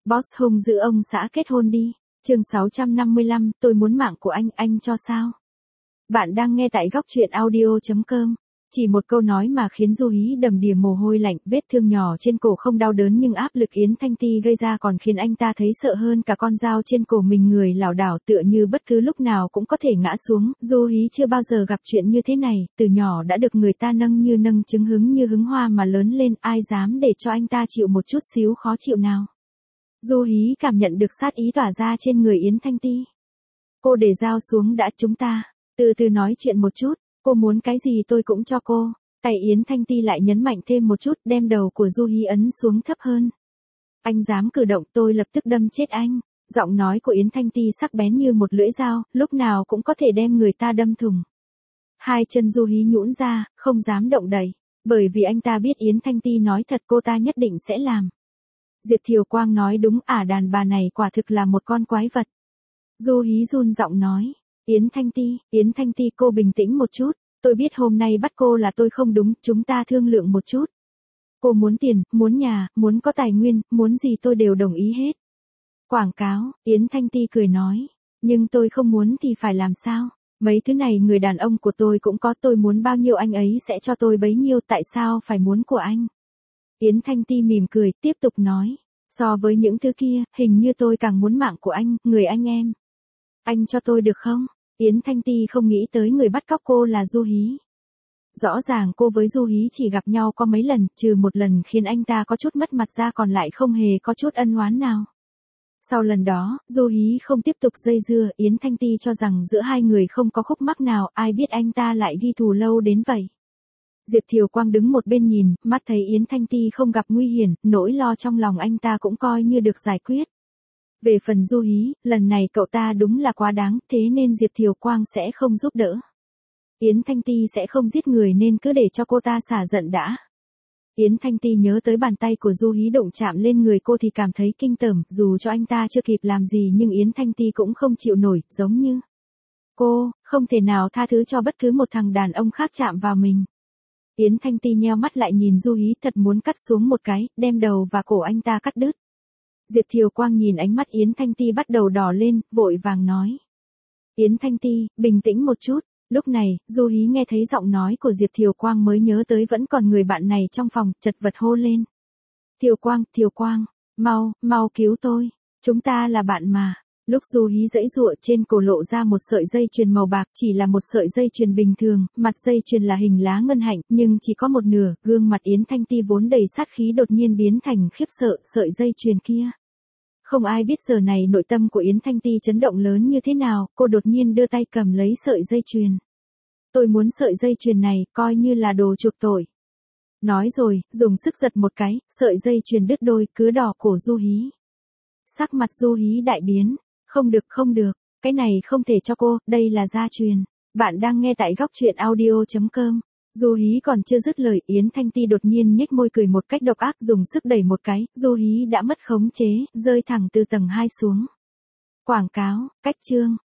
Boss hung giữ ông xã kết hôn đi. Chương 655, tôi muốn mạng của anh cho sao? Bạn đang nghe tại góc truyện audio.com. Chỉ một câu nói mà khiến Du Hí đầm đìa mồ hôi lạnh, vết thương nhỏ trên cổ không đau đớn nhưng áp lực Yến Thanh Ti gây ra còn khiến anh ta thấy sợ hơn cả con dao trên cổ mình, người lảo đảo tựa như bất cứ lúc nào cũng có thể ngã xuống. Du Hí chưa bao giờ gặp chuyện như thế này, từ nhỏ đã được người ta nâng như nâng trứng, hứng như hứng hoa mà lớn lên, ai dám để cho anh ta chịu một chút xíu khó chịu nào. Du Hí cảm nhận được sát ý tỏa ra trên người Yến Thanh Ti. Cô để dao xuống đã, chúng ta từ từ nói chuyện một chút, cô muốn cái gì tôi cũng cho cô. Tay Yến Thanh Ti lại nhấn mạnh thêm một chút, đem đầu của Du Hí ấn xuống thấp hơn. Anh dám cử động tôi lập tức đâm chết anh. Giọng nói của Yến Thanh Ti sắc bén như một lưỡi dao, lúc nào cũng có thể đem người ta đâm thủng. Hai chân Du Hí nhũn ra, không dám động đậy, bởi vì anh ta biết Yến Thanh Ti nói thật, cô ta nhất định sẽ làm. Diệp Thiều Quang nói đúng, đàn bà này quả thực là một con quái vật. Du Hí run giọng nói, Yến Thanh Ti cô bình tĩnh một chút, tôi biết hôm nay bắt cô là tôi không đúng, chúng ta thương lượng một chút. Cô muốn tiền, muốn nhà, muốn có tài nguyên, muốn gì tôi đều đồng ý hết. Quảng cáo, Yến Thanh Ti cười nói, nhưng tôi không muốn thì phải làm sao? Mấy thứ này người đàn ông của tôi cũng có, tôi muốn bao nhiêu anh ấy sẽ cho tôi bấy nhiêu, tại sao phải muốn của anh? Yến Thanh Ti mỉm cười, tiếp tục nói, so với những thứ kia, hình như tôi càng muốn mạng của anh, người anh em. Anh cho tôi được không? Yến Thanh Ti không nghĩ tới người bắt cóc cô là Du Hí. Rõ ràng cô với Du Hí chỉ gặp nhau có mấy lần, trừ một lần khiến anh ta có chút mất mặt ra còn lại không hề có chút ân oán nào. Sau lần đó, Du Hí không tiếp tục dây dưa, Yến Thanh Ti cho rằng giữa hai người không có khúc mắc nào, ai biết anh ta lại ghi thù lâu đến vậy. Diệp Thiều Quang đứng một bên nhìn, mắt thấy Yến Thanh Ti không gặp nguy hiểm, nỗi lo trong lòng anh ta cũng coi như được giải quyết. Về phần Du Hí, lần này cậu ta đúng là quá đáng, thế nên Diệp Thiều Quang sẽ không giúp đỡ. Yến Thanh Ti sẽ không giết người nên cứ để cho cô ta xả giận đã. Yến Thanh Ti nhớ tới bàn tay của Du Hí đụng chạm lên người cô thì cảm thấy kinh tởm, dù cho anh ta chưa kịp làm gì nhưng Yến Thanh Ti cũng không chịu nổi, giống như cô không thể nào tha thứ cho bất cứ một thằng đàn ông khác chạm vào mình. Yến Thanh Ti nheo mắt lại nhìn Du Hí, thật muốn cắt xuống một cái, đem đầu và cổ anh ta cắt đứt. Diệp Thiều Quang nhìn ánh mắt Yến Thanh Ti bắt đầu đỏ lên, vội vàng nói. Yến Thanh Ti, bình tĩnh một chút. Lúc này, Du Hí nghe thấy giọng nói của Diệp Thiều Quang mới nhớ tới vẫn còn người bạn này trong phòng, chật vật hô lên. Thiều Quang, mau cứu tôi, chúng ta là bạn mà. Lúc Du Hí giãy giụa, trên cổ lộ ra một sợi dây chuyền màu bạc, chỉ là một sợi dây chuyền bình thường, mặt dây chuyền là hình lá ngân hạnh, nhưng chỉ có một nửa, gương mặt Yến Thanh Ti vốn đầy sát khí đột nhiên biến thành khiếp sợ, sợi dây chuyền kia. Không ai biết giờ này nội tâm của Yến Thanh Ti chấn động lớn như thế nào, cô đột nhiên đưa tay cầm lấy sợi dây chuyền. Tôi muốn sợi dây chuyền này, coi như là đồ chuộc tội. Nói rồi, dùng sức giật một cái, sợi dây chuyền đứt đôi, cứa đỏ cổ Du Hí. Sắc mặt Du Hí đại biến. Không được, cái này không thể cho cô, đây là gia truyền. Bạn đang nghe tại góc truyện audio.com. Du Hí còn chưa dứt lời, Yến Thanh Ti đột nhiên nhếch môi cười một cách độc ác, dùng sức đẩy một cái, Du Hí đã mất khống chế, rơi thẳng từ tầng 2 xuống. Quảng cáo, cách chương.